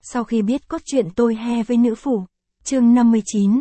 Sau khi biết cốt truyện tôi he với nữ phủ. Chương 59,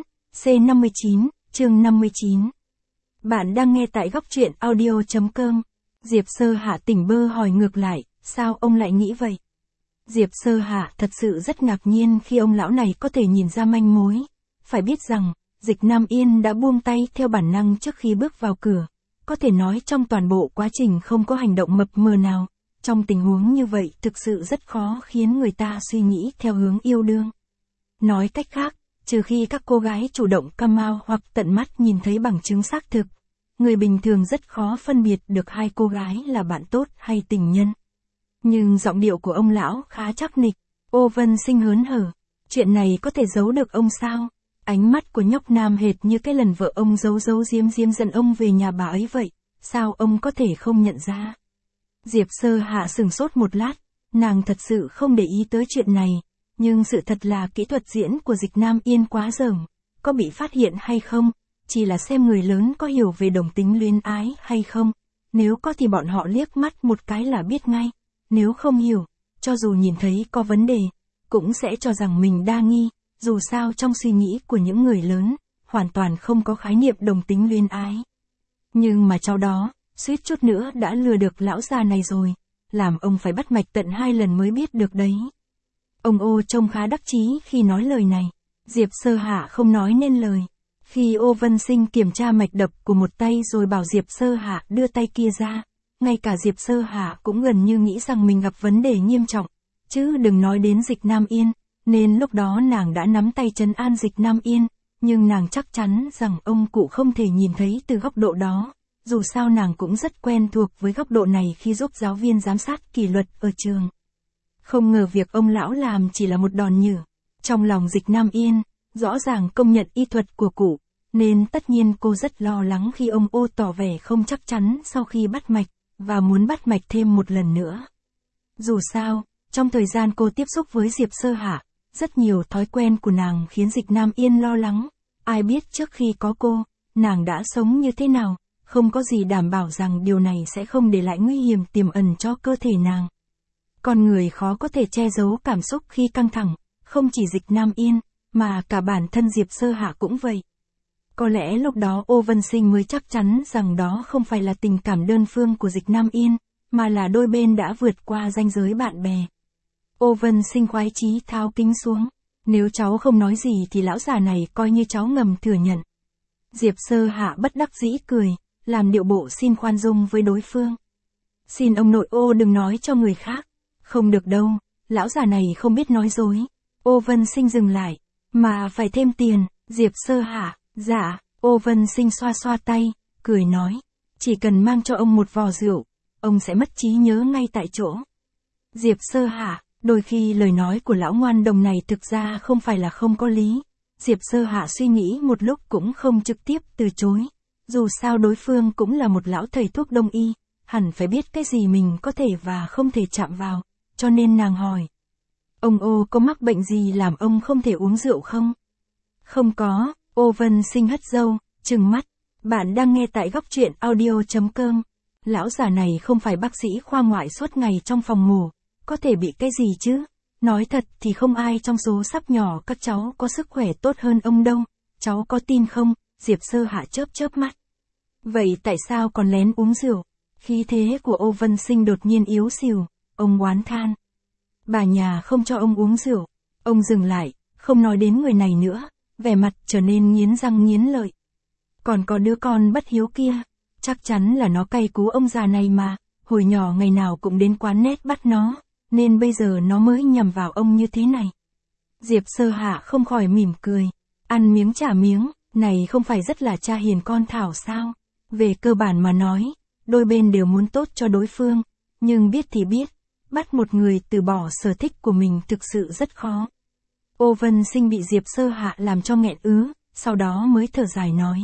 C59, chương 59. Bạn đang nghe tại góc truyện audio.com. Diệp Sơ Hạ tỉnh bơ hỏi ngược lại, sao ông lại nghĩ vậy? Diệp Sơ Hạ thật sự rất ngạc nhiên khi ông lão này có thể nhìn ra manh mối. Phải biết rằng, Dịch Nam Yên đã buông tay theo bản năng trước khi bước vào cửa. Có thể nói trong toàn bộ quá trình không có hành động mập mờ nào. Trong tình huống như vậy thực sự rất khó khiến người ta suy nghĩ theo hướng yêu đương. Nói cách khác, trừ khi các cô gái chủ động come out hoặc tận mắt nhìn thấy bằng chứng xác thực, người bình thường rất khó phân biệt được hai cô gái là bạn tốt hay tình nhân. Nhưng giọng điệu của ông lão khá chắc nịch. Ô Vân Sinh hớn hở. Chuyện này có thể giấu được ông sao? Ánh mắt của nhóc nam hệt như cái lần vợ ông giấu giếm dẫn ông về nhà bà ấy vậy. Sao ông có thể không nhận ra? Diệp Sơ Hạ sửng sốt một lát. Nàng thật sự không để ý tới chuyện này. Nhưng sự thật là kỹ thuật diễn của Dịch Nam Yên quá dởm. Có bị phát hiện hay không? Chỉ là xem người lớn có hiểu về đồng tính luyến ái hay không. Nếu có thì bọn họ liếc mắt một cái là biết ngay. Nếu không hiểu, cho dù nhìn thấy có vấn đề, cũng sẽ cho rằng mình đa nghi, dù sao trong suy nghĩ của những người lớn, hoàn toàn không có khái niệm đồng tính luyến ái. Nhưng mà cháu đó, suýt chút nữa đã lừa được lão già này rồi, làm ông phải bắt mạch tận 2 lần mới biết được đấy. Ông Ô trông khá đắc chí khi nói lời này, Diệp Sơ Hạ không nói nên lời. Khi Ô Vân Sinh kiểm tra mạch đập của một tay rồi bảo Diệp Sơ Hạ đưa tay kia ra. Ngay cả Diệp Sơ Hạ cũng gần như nghĩ rằng mình gặp vấn đề nghiêm trọng, chứ đừng nói đến Dịch Nam Yên, nên lúc đó nàng đã nắm tay trấn an Dịch Nam Yên, nhưng nàng chắc chắn rằng ông cụ không thể nhìn thấy từ góc độ đó, dù sao nàng cũng rất quen thuộc với góc độ này khi giúp giáo viên giám sát kỷ luật ở trường. Không ngờ việc ông lão làm chỉ là một đòn nhử. Trong lòng Dịch Nam Yên, rõ ràng công nhận y thuật của cụ, nên tất nhiên cô rất lo lắng khi ông Ô tỏ vẻ không chắc chắn sau khi bắt mạch, và muốn bắt mạch thêm một lần nữa. Dù sao, trong thời gian cô tiếp xúc với Diệp Sơ Hạ, rất nhiều thói quen của nàng khiến Dịch Nam Yên lo lắng. Ai biết trước khi có cô, nàng đã sống như thế nào, không có gì đảm bảo rằng điều này sẽ không để lại nguy hiểm tiềm ẩn cho cơ thể nàng. Con người khó có thể che giấu cảm xúc khi căng thẳng, không chỉ Dịch Nam Yên, mà cả bản thân Diệp Sơ Hạ cũng vậy. Có lẽ lúc đó Ô Vân Sinh mới chắc chắn rằng đó không phải là tình cảm đơn phương của Dịch Nam Yên, mà là đôi bên đã vượt qua ranh giới bạn bè. Ô Vân Sinh khoái chí tháo kính xuống. Nếu cháu không nói gì thì lão già này coi như cháu ngầm thừa nhận. Diệp Sơ Hạ bất đắc dĩ cười, làm điệu bộ xin khoan dung với đối phương. Xin ông nội Ô đừng nói cho người khác. Không được đâu, lão già này không biết nói dối. Ô Vân Sinh dừng lại, mà phải thêm tiền. Diệp Sơ Hạ, dạ. Ô Vân Sinh xoa xoa tay, cười nói, chỉ cần mang cho ông một vò rượu, ông sẽ mất trí nhớ ngay tại chỗ. Diệp Sơ Hạ, đôi khi lời nói của lão ngoan đồng này thực ra không phải là không có lý. Diệp Sơ Hạ suy nghĩ một lúc cũng không trực tiếp từ chối. Dù sao đối phương cũng là một lão thầy thuốc đông y, hẳn phải biết cái gì mình có thể và không thể chạm vào, cho nên nàng hỏi. Ông Ô có mắc bệnh gì làm ông không thể uống rượu không? Không có. Ô Vân Sinh hất râu, trừng mắt. Bạn đang nghe tại góc truyện audio.com. Lão già này không phải bác sĩ khoa ngoại suốt ngày trong phòng ngủ. Có thể bị cái gì chứ? Nói thật thì không ai trong số sắp nhỏ các cháu có sức khỏe tốt hơn ông đâu. Cháu có tin không? Diệp Sơ Hạ chớp mắt. Vậy tại sao còn lén uống rượu? Khí thế của Ô Vân Sinh đột nhiên yếu xìu. Ông oán than. Bà nhà không cho ông uống rượu. Ông dừng lại, không nói đến người này nữa. Vẻ mặt trở nên nghiến răng nghiến lợi. Còn có đứa con bất hiếu kia, chắc chắn là nó cay cú ông già này mà, hồi nhỏ ngày nào cũng đến quán nét bắt nó, nên bây giờ nó mới nhầm vào ông như thế này. Diệp Sơ Hạ không khỏi mỉm cười, ăn miếng trả miếng, này không phải rất là cha hiền con thảo sao? Về cơ bản mà nói, đôi bên đều muốn tốt cho đối phương, nhưng biết thì biết, bắt một người từ bỏ sở thích của mình thực sự rất khó. Ô Vân Sinh bị Diệp Sơ Hạ làm cho nghẹn ứ, sau đó mới thở dài nói.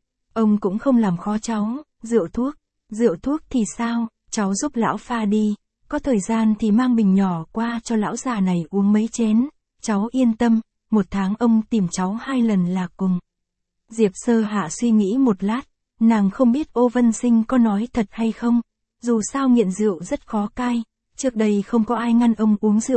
Ông cũng không làm khó cháu, rượu thuốc thì sao, cháu giúp lão pha đi, có thời gian thì mang bình nhỏ qua cho lão già này uống mấy chén, cháu yên tâm, 1 tháng ông tìm cháu 2 lần là cùng. Diệp Sơ Hạ suy nghĩ một lát, nàng không biết Ô Vân Sinh có nói thật hay không, dù sao nghiện rượu rất khó cai, trước đây không có ai ngăn ông uống rượu.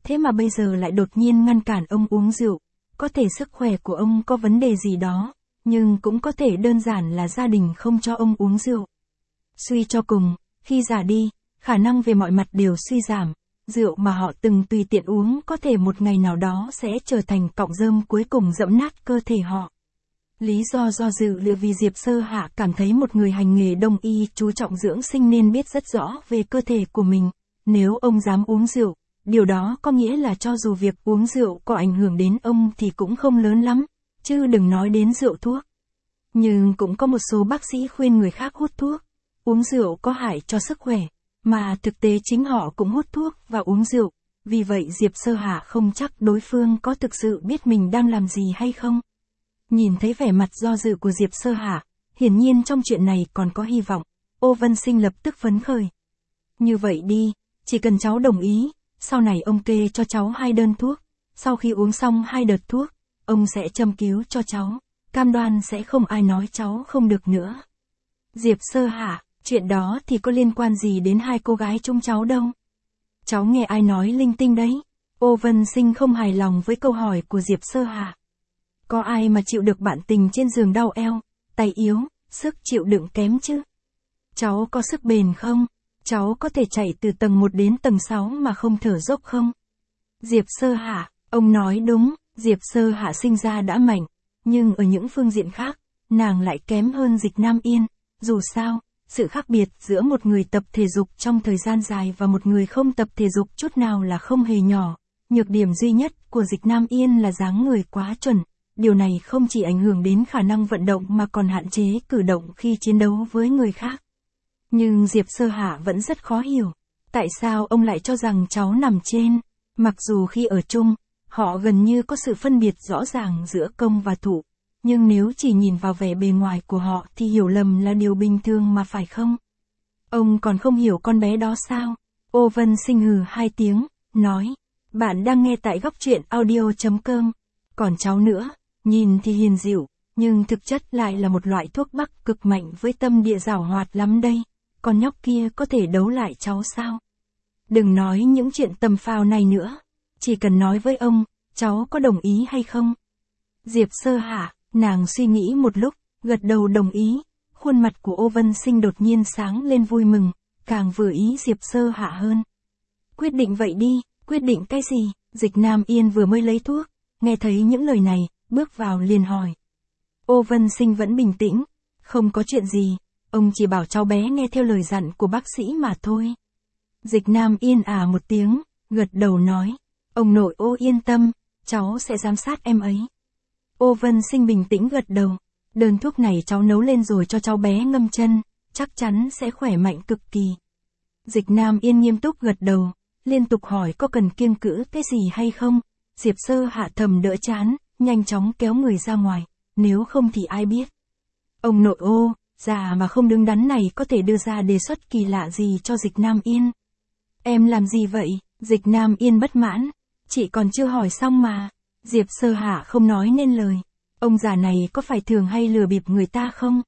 thế mà bây giờ lại đột nhiên ngăn cản ông uống rượu. Có thể sức khỏe của ông có vấn đề gì đó, nhưng cũng có thể đơn giản là gia đình không cho ông uống rượu. Suy cho cùng, khi già đi, khả năng về mọi mặt đều suy giảm. Rượu mà họ từng tùy tiện uống có thể một ngày nào đó sẽ trở thành cọng rơm cuối cùng dẫm nát cơ thể họ. Lý do do dự là vì Diệp Sơ Hạ cảm thấy một người hành nghề đông y chú trọng dưỡng sinh nên biết rất rõ về cơ thể của mình. Nếu ông dám uống rượu, điều đó có nghĩa là cho dù việc uống rượu có ảnh hưởng đến ông thì cũng không lớn lắm, chứ đừng nói đến rượu thuốc. Nhưng cũng có một số bác sĩ khuyên người khác hút thuốc. Uống rượu có hại cho sức khỏe, mà thực tế chính họ cũng hút thuốc và uống rượu. Vì vậy Diệp Sơ Hạ không chắc đối phương có thực sự biết mình đang làm gì hay không. Nhìn thấy vẻ mặt do dự của Diệp Sơ Hạ, hiển nhiên trong chuyện này còn có hy vọng. Ô Vân Sinh lập tức phấn khởi. Như vậy đi, chỉ cần cháu đồng ý, sau này ông kê cho cháu 2 đơn thuốc. Sau khi uống xong 2 đợt thuốc, ông sẽ châm cứu cho cháu. Cam đoan sẽ không ai nói cháu không được nữa. Diệp Sơ Hạ, chuyện đó thì có liên quan gì đến 2 cô gái chúng cháu đâu. Cháu nghe ai nói linh tinh đấy. Ô Vân Sinh không hài lòng với câu hỏi của Diệp Sơ Hạ. Có ai mà chịu được bạn tình trên giường đau eo, tay yếu, sức chịu đựng kém chứ? Cháu có sức bền không? Cháu có thể chạy từ tầng 1 đến tầng 6 mà không thở dốc không? Diệp Sơ Hạ, ông nói đúng, Diệp Sơ Hạ sinh ra đã mạnh, nhưng ở những phương diện khác, nàng lại kém hơn Dịch Nam Yên. Dù sao, sự khác biệt giữa một người tập thể dục trong thời gian dài và một người không tập thể dục chút nào là không hề nhỏ. Nhược điểm duy nhất của Dịch Nam Yên là dáng người quá chuẩn. Điều này không chỉ ảnh hưởng đến khả năng vận động mà còn hạn chế cử động khi chiến đấu với người khác. Nhưng Diệp Sơ Hạ vẫn rất khó hiểu. Tại sao ông lại cho rằng cháu nằm trên? Mặc dù khi ở chung, họ gần như có sự phân biệt rõ ràng giữa công và thủ. Nhưng nếu chỉ nhìn vào vẻ bề ngoài của họ thì hiểu lầm là điều bình thường mà phải không? Ông còn không hiểu con bé đó sao? Ô Vân Sinh hừ 2 tiếng, nói. Bạn đang nghe tại góc truyện audio.com. Còn cháu nữa, nhìn thì hiền dịu, nhưng thực chất lại là một loại thuốc bắc cực mạnh với tâm địa giảo hoạt lắm đây. Con nhóc kia có thể đấu lại cháu sao? Đừng nói những chuyện tầm phào này nữa. Chỉ cần nói với ông, cháu có đồng ý hay không? Diệp Sơ Hạ, nàng suy nghĩ một lúc, gật đầu đồng ý. Khuôn mặt của Ô Vân Sinh đột nhiên sáng lên vui mừng, càng vừa ý Diệp Sơ Hạ hơn. Quyết định vậy đi, quyết định cái gì? Dịch Nam Yên vừa mới lấy thuốc, nghe thấy những lời này, bước vào liền hỏi. Ô Vân Sinh vẫn bình tĩnh, không có chuyện gì, ông chỉ bảo cháu bé nghe theo lời dặn của bác sĩ mà thôi. Dịch Nam Yên một tiếng, gật đầu nói, ông nội Ô yên tâm, cháu sẽ giám sát em ấy. Ô Vân Sinh bình tĩnh gật đầu, đơn thuốc này cháu nấu lên rồi cho cháu bé ngâm chân, chắc chắn sẽ khỏe mạnh cực kỳ. Dịch Nam Yên nghiêm túc gật đầu, liên tục hỏi có cần kiêng cữ cái gì hay không. Diệp Sơ Hạ thầm đỡ chán, nhanh chóng kéo người ra ngoài, nếu không thì ai biết. Ông nội Ô, già mà không đứng đắn này có thể đưa ra đề xuất kỳ lạ gì cho Dịch Nam Yên. Em làm gì vậy? Dịch Nam Yên bất mãn, chị còn chưa hỏi xong mà. Diệp Sơ Hạ không nói nên lời. Ông già này có phải thường hay lừa bịp người ta không?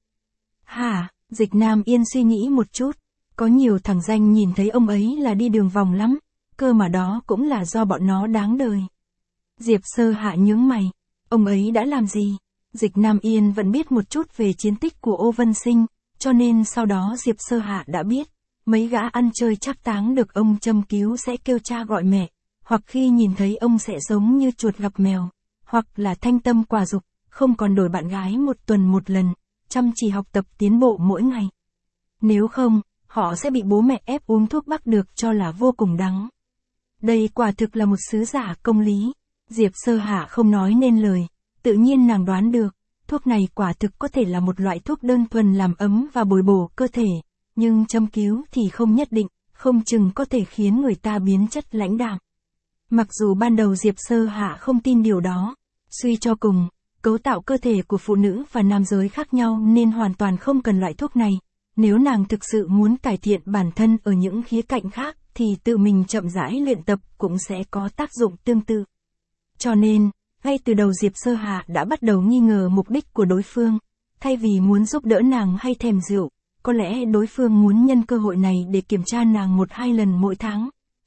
Hả? Dịch Nam Yên suy nghĩ một chút. Có nhiều thằng danh nhìn thấy ông ấy là đi đường vòng lắm. Cơ mà đó cũng là do bọn nó đáng đời. Diệp Sơ Hạ nhướng mày. Ông ấy đã làm gì? Dịch Nam Yên vẫn biết một chút về chiến tích của Ô Vân Sinh, cho nên sau đó Diệp Sơ Hạ đã biết. Mấy gã ăn chơi trác táng được ông châm cứu sẽ kêu cha gọi mẹ. Hoặc khi nhìn thấy ông sẽ giống như chuột gặp mèo, hoặc là thanh tâm quả dục, không còn đổi bạn gái 1 tuần 1 lần, chăm chỉ học tập tiến bộ mỗi ngày. Nếu không, họ sẽ bị bố mẹ ép uống thuốc bắc được cho là vô cùng đắng. Đây quả thực là một sứ giả công lý. Diệp Sơ Hạ không nói nên lời, tự nhiên nàng đoán được, thuốc này quả thực có thể là một loại thuốc đơn thuần làm ấm và bồi bổ cơ thể, nhưng châm cứu thì không nhất định, không chừng có thể khiến người ta biến chất lãnh đạm. Mặc dù ban đầu Diệp Sơ Hạ không tin điều đó, suy cho cùng, cấu tạo cơ thể của phụ nữ và nam giới khác nhau nên hoàn toàn không cần loại thuốc này. Nếu nàng thực sự muốn cải thiện bản thân ở những khía cạnh khác thì tự mình chậm rãi luyện tập cũng sẽ có tác dụng tương tự. Cho nên, ngay từ đầu Diệp Sơ Hạ đã bắt đầu nghi ngờ mục đích của đối phương. Thay vì muốn giúp đỡ nàng hay thèm rượu, có lẽ đối phương muốn nhân cơ hội này để kiểm tra nàng 1-2 lần mỗi tháng.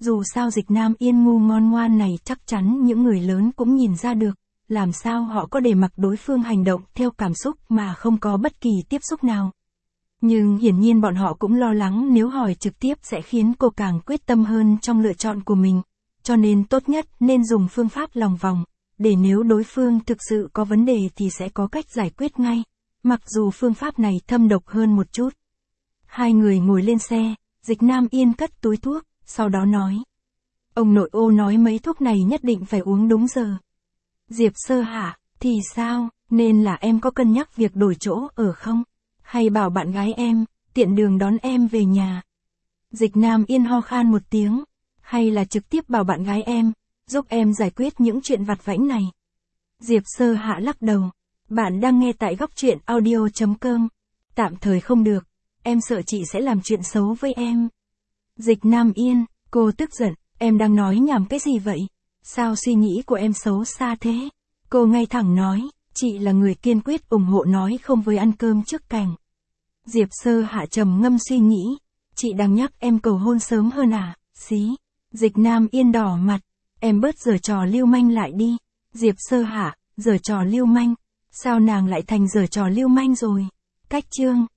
Dù sao Dịch Nam Yên ngu ngon ngoan này chắc chắn những người lớn cũng nhìn ra được, làm sao họ có để mặc đối phương hành động theo cảm xúc mà không có bất kỳ tiếp xúc nào. Nhưng hiển nhiên bọn họ cũng lo lắng nếu hỏi trực tiếp sẽ khiến cô càng quyết tâm hơn trong lựa chọn của mình, cho nên tốt nhất nên dùng phương pháp lòng vòng, để nếu đối phương thực sự có vấn đề thì sẽ có cách giải quyết ngay, mặc dù phương pháp này thâm độc hơn một chút. Hai người ngồi lên xe, Dịch Nam Yên cất túi thuốc, sau đó nói. Ông nội ô nói mấy thuốc này nhất định phải uống đúng giờ. Diệp Sơ Hạ, thì sao, nên là em có cân nhắc việc đổi chỗ ở không? Hay bảo bạn gái em, tiện đường đón em về nhà? Dịch Nam Yên ho khan một tiếng, hay là trực tiếp bảo bạn gái em, giúp em giải quyết những chuyện vặt vãnh này? Diệp Sơ Hạ lắc đầu. Bạn đang nghe tại góc truyện audio.com. Tạm thời không được, em sợ chị sẽ làm chuyện xấu với em. Dịch Nam Yên, cô tức giận, em đang nói nhảm cái gì vậy? Sao suy nghĩ của em xấu xa thế? Cô ngay thẳng nói, chị là người kiên quyết ủng hộ nói không với ăn cơm trước cành. Diệp Sơ Hạ trầm ngâm suy nghĩ, chị đang nhắc em cầu hôn sớm hơn à? Xí. Dịch Nam Yên đỏ mặt, em bớt giở trò lưu manh lại đi. Diệp Sơ Hạ, giở trò lưu manh, sao nàng lại thành giở trò lưu manh rồi? Cách chương